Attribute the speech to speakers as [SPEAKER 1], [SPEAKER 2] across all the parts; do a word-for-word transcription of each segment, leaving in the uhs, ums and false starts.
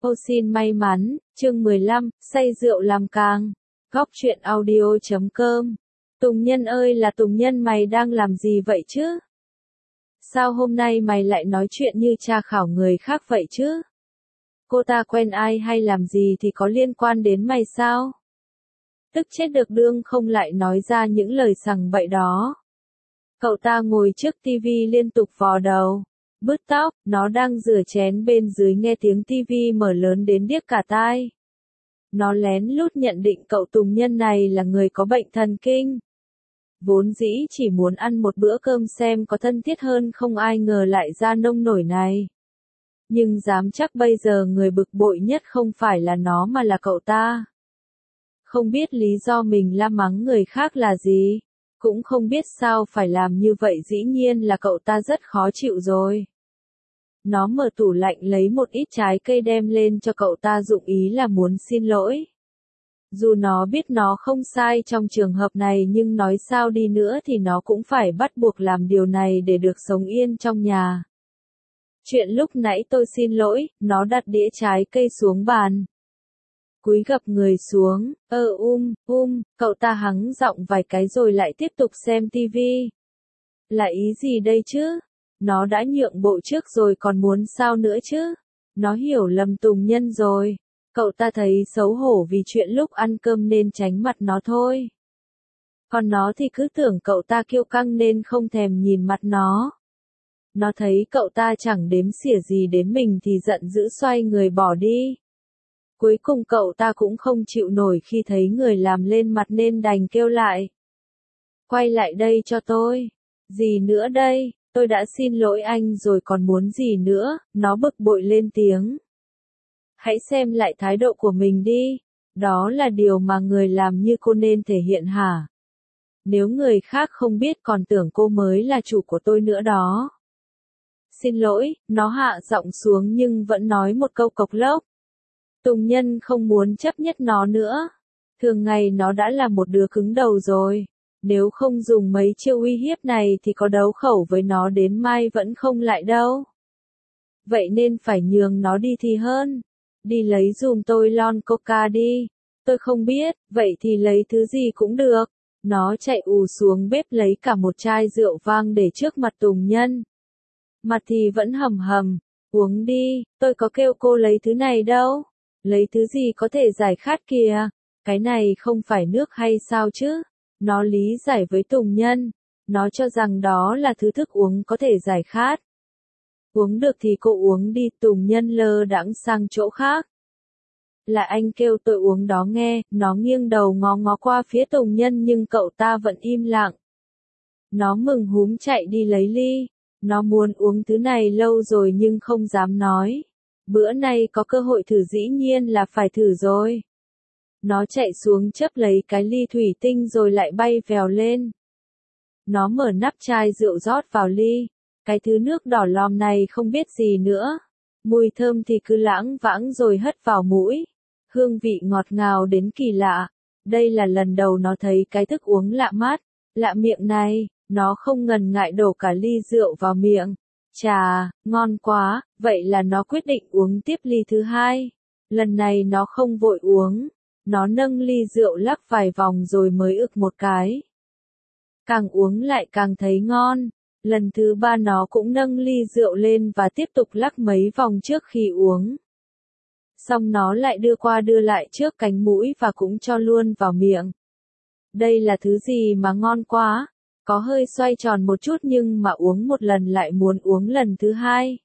[SPEAKER 1] Ô xin may mắn, chương mười lăm, say rượu làm càng. Góc truyện audio chấm com. Tùng Nhân ơi là Tùng Nhân, mày đang làm gì vậy chứ? Sao hôm nay mày lại nói chuyện như tra khảo người khác vậy chứ? Cô ta quen ai hay làm gì thì có liên quan đến mày sao? Tức chết được đương không lại nói ra những lời sằng bậy đó. Cậu ta ngồi trước tivi liên tục vò đầu, bứt tóc, nó đang rửa chén bên dưới nghe tiếng tivi mở lớn đến điếc cả tai. Nó lén lút nhận định cậu Tùng Nhân này là người có bệnh thần kinh. Vốn dĩ chỉ muốn ăn một bữa cơm xem có thân thiết hơn, không ai ngờ lại ra nông nổi này. Nhưng dám chắc bây giờ người bực bội nhất không phải là nó mà là cậu ta. Không biết lý do mình la mắng người khác là gì, cũng không biết sao phải làm như vậy, dĩ nhiên là cậu ta rất khó chịu rồi. Nó mở tủ lạnh lấy một ít trái cây đem lên cho cậu ta, dụng ý là muốn xin lỗi. Dù nó biết nó không sai trong trường hợp này, nhưng nói sao đi nữa thì nó cũng phải bắt buộc làm điều này để được sống yên trong nhà. Chuyện lúc nãy tôi xin lỗi, nó đặt đĩa trái cây xuống bàn, cúi gập người xuống, ơ um, um, cậu ta hắng giọng vài cái rồi lại tiếp tục xem tivi. Là ý gì đây chứ? Nó đã nhượng bộ trước rồi còn muốn sao nữa chứ? Nó hiểu lầm Tùng Nhân rồi. Cậu ta thấy xấu hổ vì chuyện lúc ăn cơm nên tránh mặt nó thôi. Còn nó thì cứ tưởng cậu ta kiêu căng nên không thèm nhìn mặt nó. Nó thấy cậu ta chẳng đếm xỉa gì đến mình thì giận dữ xoay người bỏ đi. Cuối cùng cậu ta cũng không chịu nổi khi thấy người làm lên mặt nên đành kêu lại. Quay lại đây cho tôi. Gì nữa đây? Tôi đã xin lỗi anh rồi còn muốn gì nữa? Nó bực bội lên tiếng. Hãy xem lại thái độ của mình đi. Đó là điều mà người làm như cô nên thể hiện hả? Nếu người khác không biết còn tưởng cô mới là chủ của tôi nữa đó. Xin lỗi, nó hạ giọng xuống nhưng vẫn nói một câu cộc lốc. Tùng Nhân không muốn chấp nhất nó nữa. Thường ngày nó đã là một đứa cứng đầu rồi. Nếu không dùng mấy chiêu uy hiếp này thì có đấu khẩu với nó đến mai vẫn không lại đâu. Vậy nên phải nhường nó đi thì hơn. Đi lấy giùm tôi lon coca đi. Tôi không biết, vậy thì lấy thứ gì cũng được. Nó chạy ù xuống bếp lấy cả một chai rượu vang để trước mặt Tùng Nhân. Mặt thì vẫn hầm hầm. Uống đi, tôi có kêu cô lấy thứ này đâu. Lấy thứ gì có thể giải khát kìa. Cái này không phải nước hay sao chứ? Nó lý giải với Tùng Nhân. Nó cho rằng đó là thứ thức uống có thể giải khát. Uống được thì cô uống đi. Tùng Nhân lơ đãng sang chỗ khác. Là anh kêu tôi uống đó nghe. Nó nghiêng đầu ngó ngó qua phía Tùng Nhân nhưng cậu ta vẫn im lặng. Nó mừng húm chạy đi lấy ly. Nó muốn uống thứ này lâu rồi nhưng không dám nói. Bữa nay có cơ hội thử dĩ nhiên là phải thử rồi. Nó chạy xuống chấp lấy cái ly thủy tinh rồi lại bay vèo lên. Nó mở nắp chai rượu rót vào ly. Cái thứ nước đỏ lòm này không biết gì nữa. Mùi thơm thì cứ lãng vãng rồi hất vào mũi. Hương vị ngọt ngào đến kỳ lạ. Đây là lần đầu nó thấy cái thức uống lạ mắt, lạ miệng này. Nó không ngần ngại đổ cả ly rượu vào miệng. Chà, ngon quá, vậy là nó quyết định uống tiếp ly thứ hai. Lần này nó không vội uống. Nó nâng ly rượu lắc vài vòng rồi mới ực một cái. Càng uống lại càng thấy ngon. Lần thứ ba nó cũng nâng ly rượu lên và tiếp tục lắc mấy vòng trước khi uống. Xong nó lại đưa qua đưa lại trước cánh mũi và cũng cho luôn vào miệng. Đây là thứ gì mà ngon quá. Có hơi xoay tròn một chút nhưng mà uống một lần lại muốn uống lần thứ hai.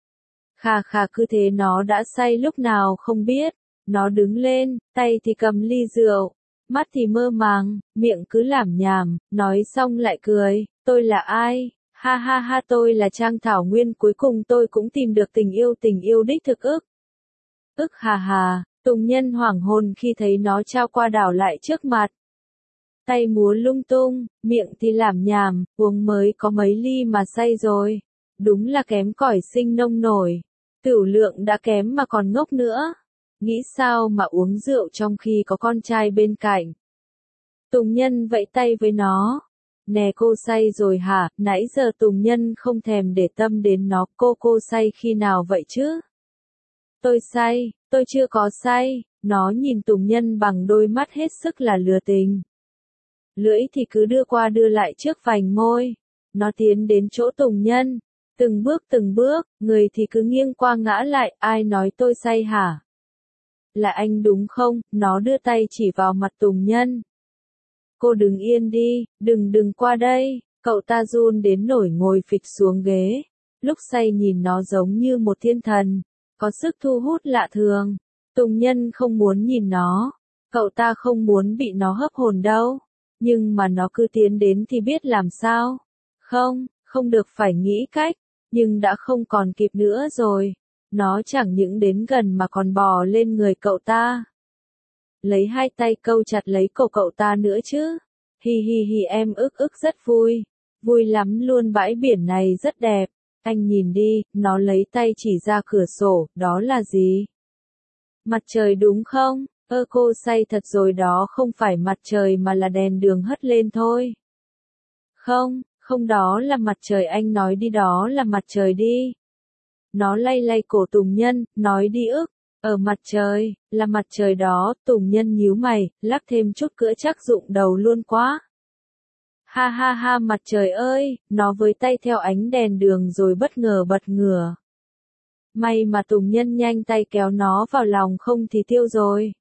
[SPEAKER 1] Khà khà cứ thế nó đã say lúc nào không biết. Nó đứng lên, tay thì cầm ly rượu, mắt thì mơ màng, miệng cứ lảm nhảm, nói xong lại cười. Tôi là ai? Ha ha ha, tôi là Trang Thảo Nguyên, cuối cùng tôi cũng tìm được tình yêu, tình yêu đích thực ức. Ức hà hà, Tùng Nhân hoảng hồn khi thấy nó trao qua đảo lại trước mặt. Tay múa lung tung, miệng thì lảm nhảm, uống mới có mấy ly mà say rồi. Đúng là kém cỏi sinh nông nổi. Tửu lượng đã kém mà còn ngốc nữa. Nghĩ sao mà uống rượu trong khi có con trai bên cạnh. Tùng Nhân vẫy tay với nó. Nè cô say rồi hả? Nãy giờ Tùng Nhân không thèm để tâm đến nó. Cô cô say khi nào vậy chứ? Tôi say, tôi chưa có say, nó nhìn Tùng Nhân bằng đôi mắt hết sức là lừa tình. Lưỡi thì cứ đưa qua đưa lại trước vành môi. Nó tiến đến chỗ Tùng Nhân, từng bước từng bước, người thì cứ nghiêng qua ngã lại, ai nói tôi say hả? Là anh đúng không? Nó đưa tay chỉ vào mặt Tùng Nhân. Cô đứng yên đi, đừng đừng qua đây, cậu ta run đến nổi ngồi phịch xuống ghế. Lúc say nhìn nó giống như một thiên thần, có sức thu hút lạ thường. Tùng Nhân không muốn nhìn nó, cậu ta không muốn bị nó hấp hồn đâu, nhưng mà nó cứ tiến đến thì biết làm sao. Không, không được, phải nghĩ cách, nhưng đã không còn kịp nữa rồi. Nó chẳng những đến gần mà còn bò lên người cậu ta. Lấy hai tay câu chặt lấy cổ cậu ta nữa chứ. Hi hi hi, em ức ức rất vui. Vui lắm luôn, bãi biển này rất đẹp. Anh nhìn đi, nó lấy tay chỉ ra cửa sổ, đó là gì? Mặt trời đúng không? Ơ cô say thật rồi, đó không phải mặt trời mà là đèn đường hất lên thôi. Không, không, đó là mặt trời, anh nói đi, đó là mặt trời đi. Nó lay lay cổ Tùng Nhân, nói đi ức. Ở mặt trời, là mặt trời đó. Tùng Nhân nhíu mày, lắc thêm chút cữa chắc rụng đầu luôn quá. Ha ha ha, mặt trời ơi, nó với tay theo ánh đèn đường rồi bất ngờ bật ngửa. May mà Tùng Nhân nhanh tay kéo nó vào lòng, không thì tiêu rồi.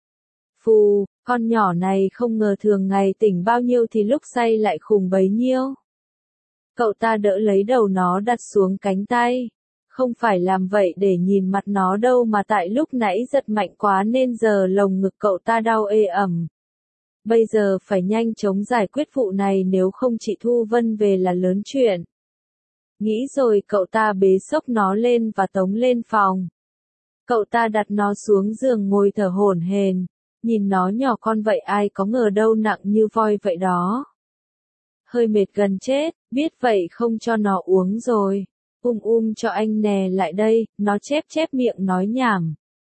[SPEAKER 1] Phù, con nhỏ này không ngờ thường ngày tỉnh bao nhiêu thì lúc say lại khùng bấy nhiêu. Cậu ta đỡ lấy đầu nó đặt xuống cánh tay. Không phải làm vậy để nhìn mặt nó đâu, mà tại lúc nãy giật mạnh quá nên giờ lồng ngực cậu ta đau ê ẩm. Bây giờ phải nhanh chóng giải quyết vụ này, nếu không chị Thu Vân về là lớn chuyện. Nghĩ rồi cậu ta bế xốc nó lên và tống lên phòng. Cậu ta đặt nó xuống giường ngồi thở hổn hển, nhìn nó nhỏ con vậy, ai có ngờ đâu nặng như voi vậy đó. Hơi mệt gần chết, biết vậy không cho nó uống rồi. Um um cho anh nè, lại đây, nó chép chép miệng nói nhảm.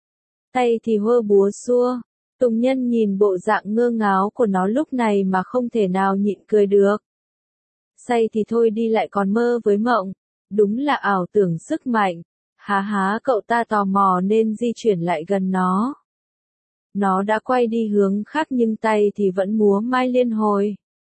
[SPEAKER 1] Tay thì hơ búa xua. Tùng Nhân nhìn bộ dạng ngơ ngáo của nó lúc này mà không thể nào nhịn cười được. Say thì thôi đi, lại còn mơ với mộng. Đúng là ảo tưởng sức mạnh. Há há, cậu ta tò mò nên di chuyển lại gần nó. Nó đã quay đi hướng khác nhưng tay thì vẫn múa mai liên hồi.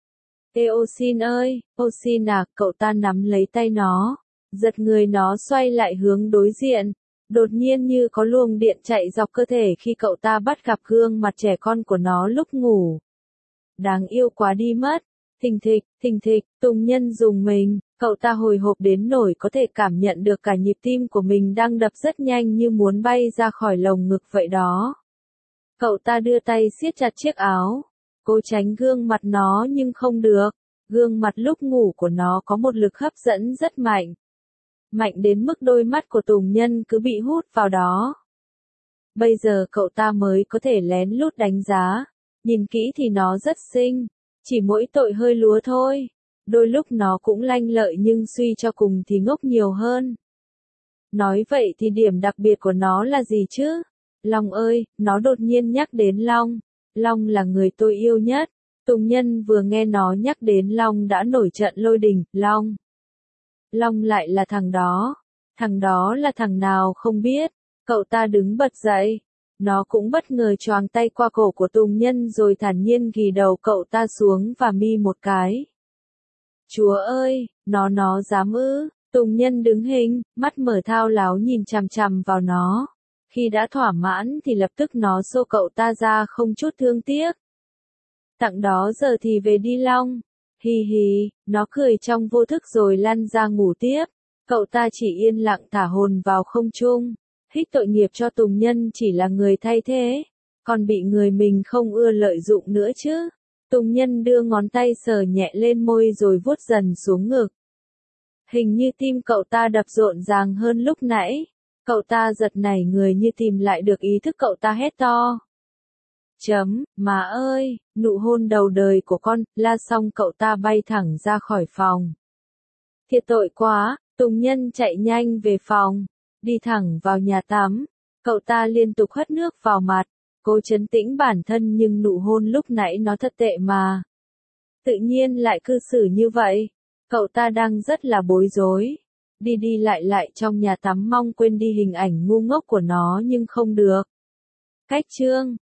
[SPEAKER 1] Ê ô xin ơi, ô xin à, cậu ta nắm lấy tay nó, giật người nó xoay lại hướng đối diện. Đột nhiên như có luồng điện chạy dọc cơ thể khi cậu ta bắt gặp gương mặt trẻ con của nó lúc ngủ. Đáng yêu quá đi mất. Thình thịch, thình thịch, Tùng Nhân dùng mình, cậu ta hồi hộp đến nỗi có thể cảm nhận được cả nhịp tim của mình đang đập rất nhanh như muốn bay ra khỏi lồng ngực vậy đó. Cậu ta đưa tay siết chặt chiếc áo, cố tránh gương mặt nó nhưng không được. Gương mặt lúc ngủ của nó có một lực hấp dẫn rất mạnh. Mạnh đến mức đôi mắt của Tùng Nhân cứ bị hút vào đó. Bây giờ cậu ta mới có thể lén lút đánh giá. Nhìn kỹ thì nó rất xinh, chỉ mỗi tội hơi lúa thôi. Đôi lúc nó cũng lanh lợi nhưng suy cho cùng thì ngốc nhiều hơn. Nói vậy thì điểm đặc biệt của nó là gì chứ? Long ơi, nó đột nhiên nhắc đến Long. Long là người tôi yêu nhất. Tùng Nhân vừa nghe nó nhắc đến Long đã nổi trận lôi đình. Long. Long lại là thằng đó. Thằng đó là thằng nào không biết. Cậu ta đứng bật dậy. Nó cũng bất ngờ choàng tay qua cổ của Tùng Nhân rồi thản nhiên ghì đầu cậu ta xuống và mi một cái. Chúa ơi, nó nó dám ư? Tùng Nhân đứng hình, mắt mở thao láo nhìn chằm chằm vào nó. Khi đã thỏa mãn thì lập tức nó xô cậu ta ra không chút thương tiếc. Tặng đó giờ thì về đi Long. Hi hi, nó cười trong vô thức rồi lăn ra ngủ tiếp. Cậu ta chỉ yên lặng thả hồn vào không trung. Hít tội nghiệp cho Tùng Nhân chỉ là người thay thế, còn bị người mình không ưa lợi dụng nữa chứ. Tùng Nhân đưa ngón tay sờ nhẹ lên môi rồi vuốt dần xuống ngực. Hình như tim cậu ta đập rộn ràng hơn lúc nãy. Cậu ta giật nảy người như tìm lại được ý thức, cậu ta hét to. Chấm, má ơi, nụ hôn đầu đời của con, la xong cậu ta bay thẳng ra khỏi phòng. Thiệt tội quá, Tùng Nhân chạy nhanh về phòng, đi thẳng vào nhà tắm. Cậu ta liên tục hất nước vào mặt, cố trấn tĩnh bản thân nhưng nụ hôn lúc nãy nó thật tệ mà. Tự nhiên lại cư xử như vậy, cậu ta đang rất là bối rối. đi đi lại lại trong nhà tắm mong quên đi hình ảnh ngu ngốc của nó nhưng không được. Cách chương